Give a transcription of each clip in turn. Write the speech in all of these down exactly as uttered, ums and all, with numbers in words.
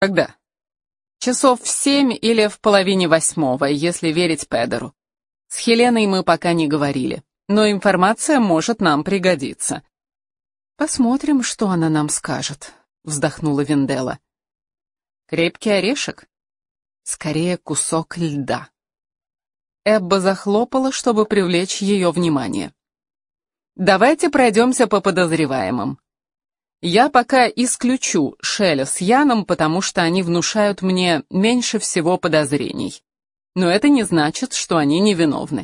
Когда? Часов в семь или в половине восьмого, если верить Педеру. С Хеленой мы пока не говорили, но информация может нам пригодиться. Посмотрим, что она нам скажет, вздохнула Венделла. Крепкий орешек? Скорее, кусок льда. Эбба захлопала, чтобы привлечь ее внимание. Давайте пройдемся по подозреваемым. Я пока исключу Шеля с Яном, потому что они внушают мне меньше всего подозрений. Но это не значит, что они невиновны.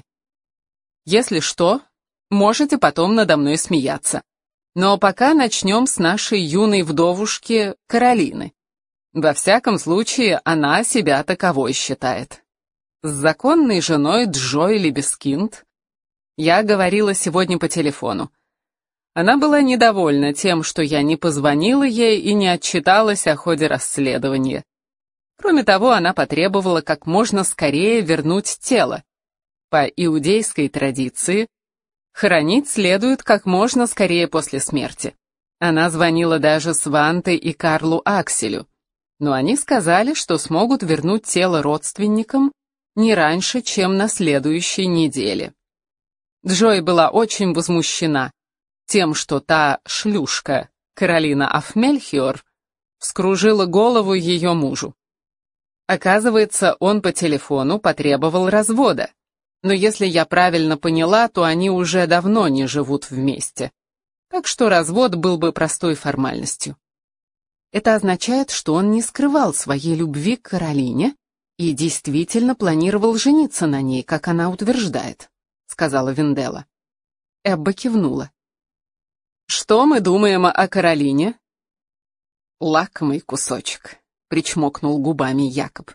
Если что, можете потом надо мной смеяться. Но пока начнем с нашей юной вдовушки Каролины. Во всяком случае, она себя таковой считает. С законной женой Джой Либескинд я говорила сегодня по телефону. Она была недовольна тем, что я не позвонила ей и не отчиталась о ходе расследования. Кроме того, она потребовала как можно скорее вернуть тело. По иудейской традиции, хоронить следует как можно скорее после смерти. Она звонила даже Сванте и Карлу Акселю, но они сказали, что смогут вернуть тело родственникам не раньше, чем на следующей неделе. Джой была очень возмущена тем, что та шлюшка, Каролина аф Мельхиор, вскружила голову ее мужу. Оказывается, он по телефону потребовал развода, но если я правильно поняла, то они уже давно не живут вместе, так что развод был бы простой формальностью. Это означает, что он не скрывал своей любви к Каролине и действительно планировал жениться на ней, как она утверждает, сказала Венделла. Эбба кивнула. Что мы думаем о Каролине? Лакомый кусочек, причмокнул губами Якоб.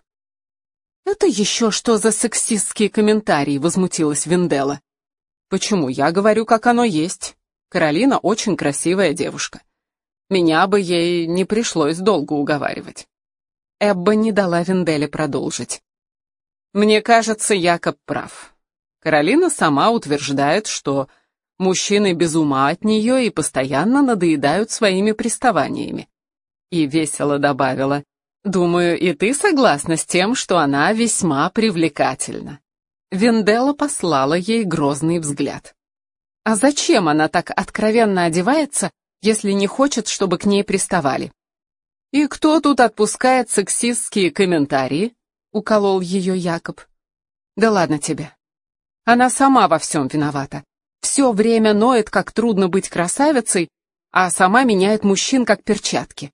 Это еще что за сексистские комментарии, возмутилась Венделла. Почему? Я говорю, как оно есть. Каролина очень красивая девушка. Меня бы ей не пришлось долго уговаривать. Эбба не дала Венделле продолжить. Мне кажется, Якоб прав. Каролина сама утверждает, что мужчины без ума от нее и постоянно надоедают своими приставаниями. И весело добавила: «Думаю, и ты согласна с тем, что она весьма привлекательна». Венделла послала ей грозный взгляд. А зачем она так откровенно одевается, если не хочет, чтобы к ней приставали? «И кто тут отпускает сексистские комментарии?» — уколол ее Якоб. «Да ладно тебе. Она сама во всем виновата. Все время ноет, как трудно быть красавицей, а сама меняет мужчин, как перчатки».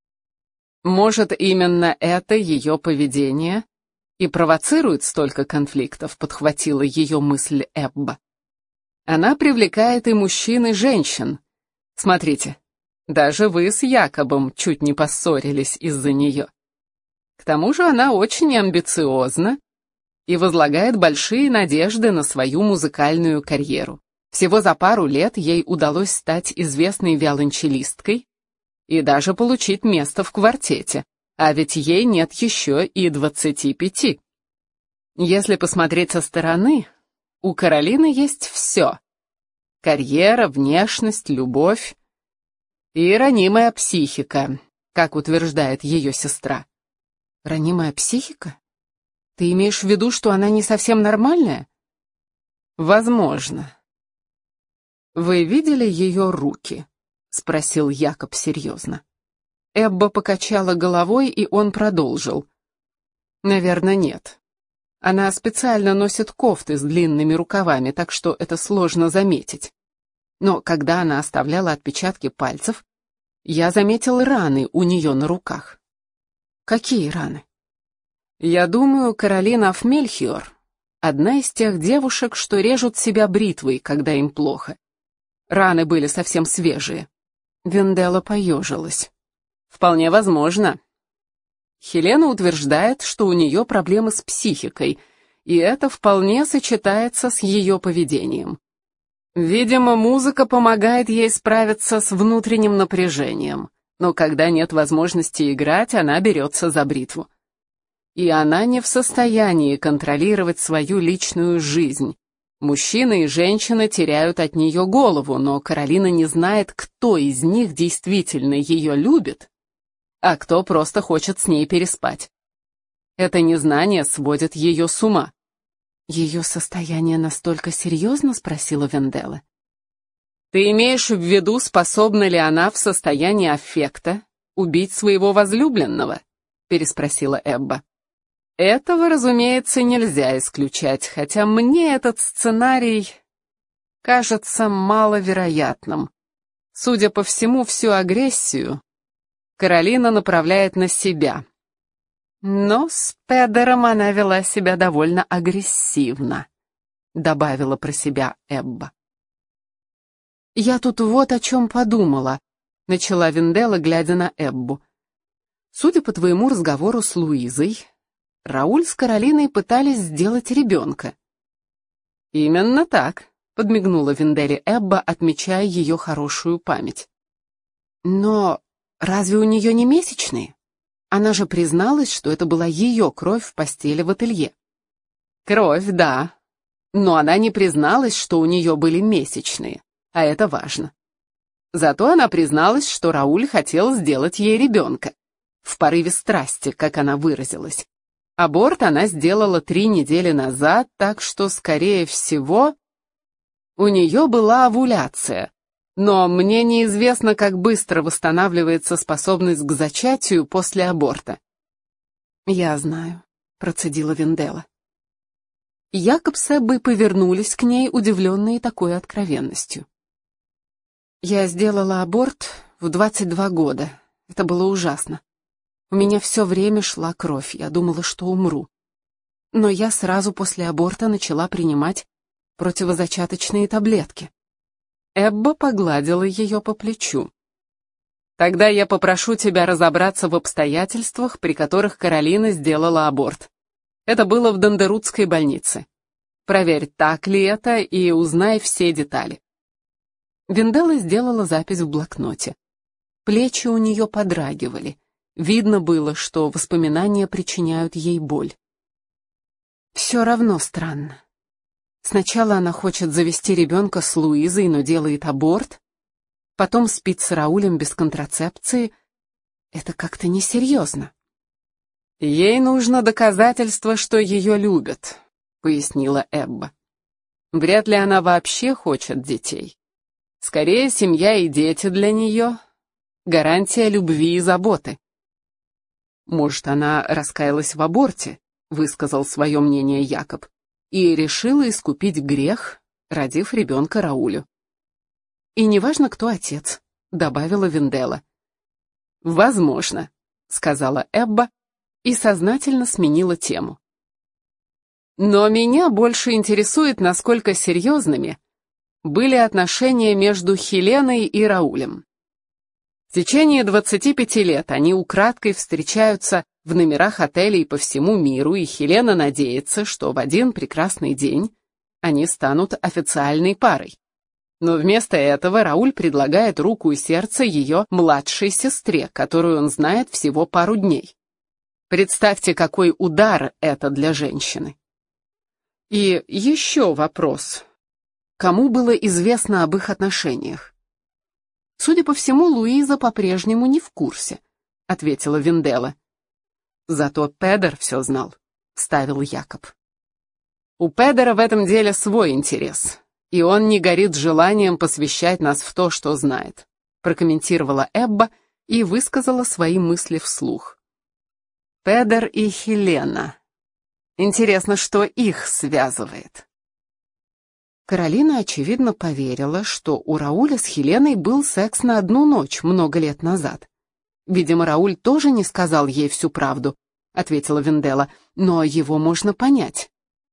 «Может, именно это ее поведение и провоцирует столько конфликтов», — подхватила ее мысль Эбба. «Она привлекает и мужчин, и женщин. Смотрите, даже вы с Якобом чуть не поссорились из-за нее. К тому же она очень амбициозна и возлагает большие надежды на свою музыкальную карьеру. Всего за пару лет ей удалось стать известной виолончелисткой и даже получить место в квартете, а ведь ей нет еще и двадцати пяти. Если посмотреть со стороны, у Каролины есть все. Карьера, внешность, любовь и ранимая психика, как утверждает ее сестра. Ранимая психика? Ты имеешь в виду, что она не совсем нормальная? Возможно. Вы видели ее руки? Спросил Якоб серьезно. Эбба покачала головой, и он продолжил. Наверное, нет. Она специально носит кофты с длинными рукавами, так что это сложно заметить. Но когда она оставляла отпечатки пальцев, я заметил раны у нее на руках. Какие раны? Я думаю, Каролина аф Мельхиор — одна из тех девушек, что режут себя бритвой, когда им плохо. Раны были совсем свежие. Венделла поежилась. Вполне возможно. Хелена утверждает, что у нее проблемы с психикой, и это вполне сочетается с ее поведением. Видимо, музыка помогает ей справиться с внутренним напряжением, но когда нет возможности играть, она берется за бритву. И она не в состоянии контролировать свою личную жизнь. Мужчины и женщины теряют от нее голову, но Каролина не знает, кто из них действительно ее любит, а кто просто хочет с ней переспать. Это незнание сводит ее с ума. «Ее состояние настолько серьезно?» — спросила Венделла. Ты имеешь в виду, способна ли она в состоянии аффекта убить своего возлюбленного? Переспросила Эбба. Этого, разумеется, нельзя исключать, хотя мне этот сценарий кажется маловероятным. Судя по всему, всю агрессию Каролина направляет на себя. Но с Педером она вела себя довольно агрессивно, добавила про себя Эбба. «Я тут вот о чем подумала», — начала Венделла, глядя на Эббу. «Судя по твоему разговору с Луизой, Рауль с Каролиной пытались сделать ребенка». «Именно так», — подмигнула Венделле Эбба, отмечая ее хорошую память. «Но разве у нее не месячные? Она же призналась, что это была ее кровь в постели в ателье». «Кровь, да, но она не призналась, что у нее были месячные. А это важно. Зато она призналась, что Рауль хотел сделать ей ребенка. В порыве страсти, как она выразилась. Аборт она сделала три недели назад, так что, скорее всего, у нее была овуляция. Но мне неизвестно, как быстро восстанавливается способность к зачатию после аборта. «Я знаю», — процедила Венделла. Якоб с Эббой повернулись к ней, удивленные такой откровенностью. «Я сделала аборт в двадцать два года. Это было ужасно. У меня все время шла кровь, я думала, что умру. Но я сразу после аборта начала принимать противозачаточные таблетки». Эбба погладила ее по плечу. «Тогда я попрошу тебя разобраться в обстоятельствах, при которых Каролина сделала аборт. Это было в Дондерутской больнице. Проверь, так ли это, и узнай все детали». Венделла сделала запись в блокноте. Плечи у нее подрагивали. Видно было, что воспоминания причиняют ей боль. Все равно странно. Сначала она хочет завести ребенка с Луизой, но делает аборт. Потом спит с Раулем без контрацепции. Это как-то несерьезно. «Ей нужно доказательство, что ее любят», — пояснила Эбба. «Вряд ли она вообще хочет детей. Скорее, семья и дети для нее — гарантия любви и заботы». «Может, она раскаялась в аборте», — высказал свое мнение Якоб, «и решила искупить грех, родив ребенка Раулю». «И неважно, кто отец», — добавила Венделла. «Возможно», — сказала Эбба и сознательно сменила тему. «Но меня больше интересует, насколько серьезными были отношения между Хеленой и Раулем. В течение двадцати пяти лет они украдкой встречаются в номерах отелей по всему миру, и Хелена надеется, что в один прекрасный день они станут официальной парой. Но вместо этого Рауль предлагает руку и сердце ее младшей сестре, которую он знает всего пару дней. Представьте, какой удар это для женщины. И еще вопрос. Кому было известно об их отношениях? «Судя по всему, Луиза по-прежнему не в курсе», — ответила Венделла. «Зато Педер все знал», — вставил Якоб. «У Педера в этом деле свой интерес, и он не горит желанием посвящать нас в то, что знает», — прокомментировала Эбба и высказала свои мысли вслух. «Педер и Хелена. Интересно, что их связывает?» Каролина, очевидно, поверила, что у Рауля с Хеленой был секс на одну ночь много лет назад. «Видимо, Рауль тоже не сказал ей всю правду», — ответила Венделла, «но его можно понять».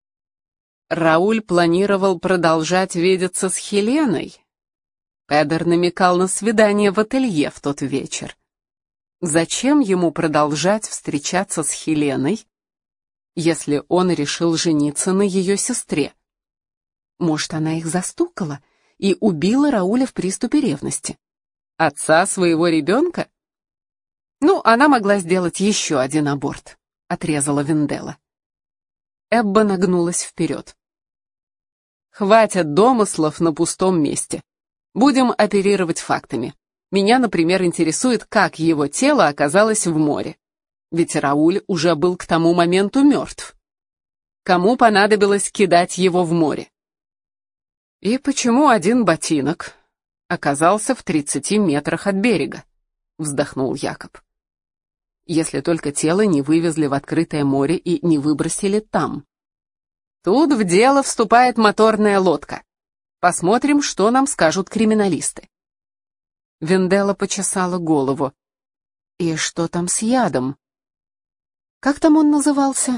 Рауль планировал продолжать видеться с Хеленой. Педер намекал на свидание в ателье в тот вечер. Зачем ему продолжать встречаться с Хеленой, если он решил жениться на ее сестре? Может, она их застукала и убила Рауля в приступе ревности? Отца своего ребенка? Ну, она могла сделать еще один аборт, отрезала Венделла. Эбба нагнулась вперед. «Хватит домыслов на пустом месте. Будем оперировать фактами. Меня, например, интересует, как его тело оказалось в море. Ведь Рауль уже был к тому моменту мертв. Кому понадобилось кидать его в море? И почему один ботинок оказался в тридцати метрах от берега? Вздохнул Якоб. Если только тело не вывезли в открытое море и не выбросили там. Тут в дело вступает моторная лодка. Посмотрим, что нам скажут криминалисты. Венделла почесала голову. И что там с ядом? Как там он назывался?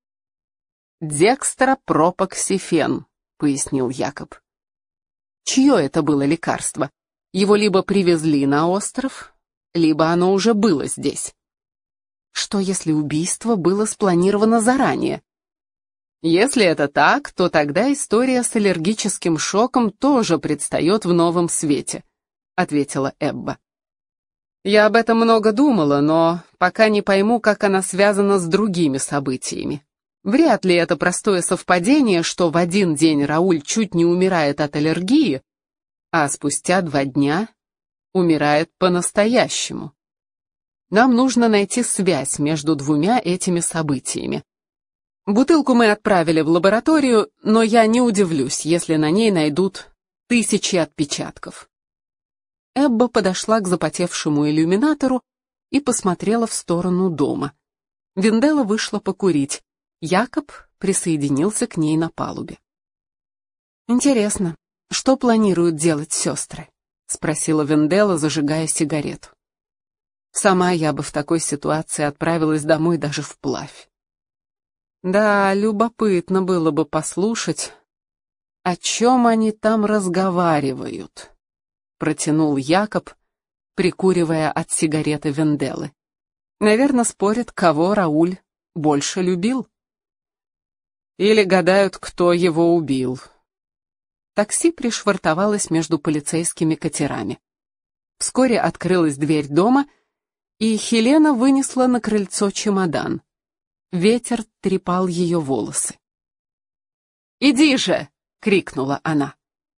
Декстропропоксифен, пояснил Якоб. Чье это было лекарство? Его либо привезли на остров, либо оно уже было здесь. Что если убийство было спланировано заранее? Если это так, то тогда история с аллергическим шоком тоже предстает в новом свете, ответила Эбба. Я об этом много думала, но пока не пойму, как она связана с другими событиями. Вряд ли это простое совпадение, что в один день Рауль чуть не умирает от аллергии, а спустя два дня умирает по-настоящему. Нам нужно найти связь между двумя этими событиями. Бутылку мы отправили в лабораторию, но я не удивлюсь, если на ней найдут тысячи отпечатков. Эбба подошла к запотевшему иллюминатору и посмотрела в сторону дома. Венделла вышла покурить. Якоб присоединился к ней на палубе. «Интересно, что планируют делать сестры?» — спросила Венделла, зажигая сигарету. «Сама я бы в такой ситуации отправилась домой даже вплавь. Да, любопытно было бы послушать, о чем они там разговаривают», — протянул Якоб, прикуривая от сигареты Венделлы. «Наверное, спорят, кого Рауль больше любил. Или гадают, кто его убил». Такси пришвартовалось между полицейскими катерами. Вскоре открылась дверь дома, и Хелена вынесла на крыльцо чемодан. Ветер трепал ее волосы. «Иди же!» — крикнула она.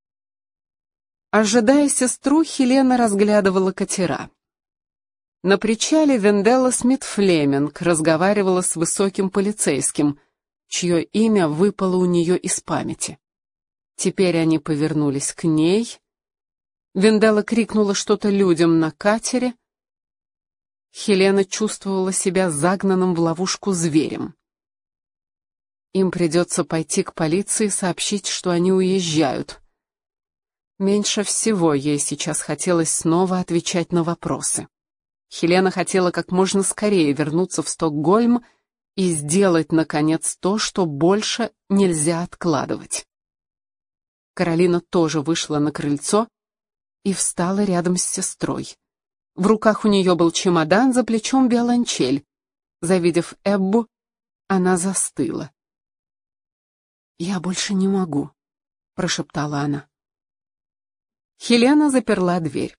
Ожидая сестру, Хелена разглядывала катера. На причале Венделла Смит-Флеминг разговаривала с высоким полицейским, чье имя выпало у нее из памяти. Теперь они повернулись к ней. Венделла крикнула что-то людям на катере. Хелена чувствовала себя загнанным в ловушку зверем. Им придется пойти к полиции и сообщить, что они уезжают. Меньше всего ей сейчас хотелось снова отвечать на вопросы. Хелена хотела как можно скорее вернуться в Стокгольм и сделать, наконец, то, что больше нельзя откладывать. Каролина тоже вышла на крыльцо и встала рядом с сестрой. В руках у нее был чемодан, за плечом виолончель. Завидев Эббу, она застыла. «Я больше не могу», — прошептала она. Хелена заперла дверь.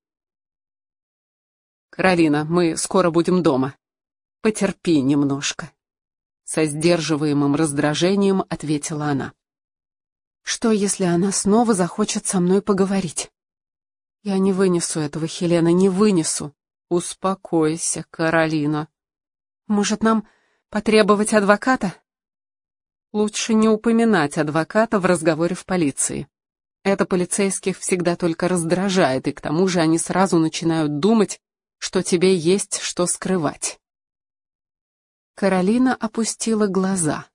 «Каролина, мы скоро будем дома. Потерпи немножко», — со сдерживаемым раздражением ответила она. «Что, если она снова захочет со мной поговорить?» «Я не вынесу этого, Хелена, не вынесу». «Успокойся, Каролина. Может, нам потребовать адвоката?» «Лучше не упоминать адвоката в разговоре в полиции. Это полицейских всегда только раздражает, и к тому же они сразу начинают думать, что тебе есть что скрывать». Каролина опустила глаза.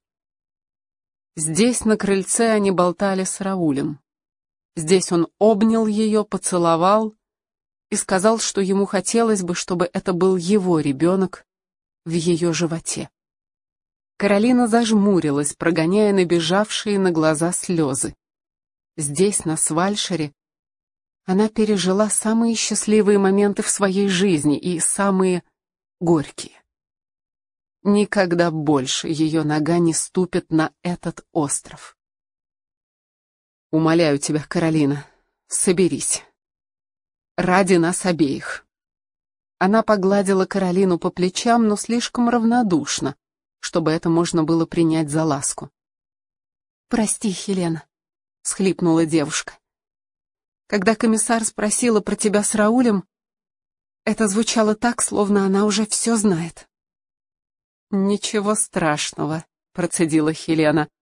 Здесь, на крыльце, они болтали с Раулем. Здесь он обнял ее, поцеловал и сказал, что ему хотелось бы, чтобы это был его ребенок в ее животе. Каролина зажмурилась, прогоняя набежавшие на глаза слезы. Здесь, на Свальшере, она пережила самые счастливые моменты в своей жизни и самые горькие. Никогда больше ее нога не ступит на этот остров. «Умоляю тебя, Каролина, соберись. Ради нас обеих». Она погладила Каролину по плечам, но слишком равнодушно, чтобы это можно было принять за ласку. «Прости, Хелена», — всхлипнула девушка. «Когда комиссар спросила про тебя с Раулем, Это звучало так, словно она уже все знает. «Ничего страшного», — процедила Хелена.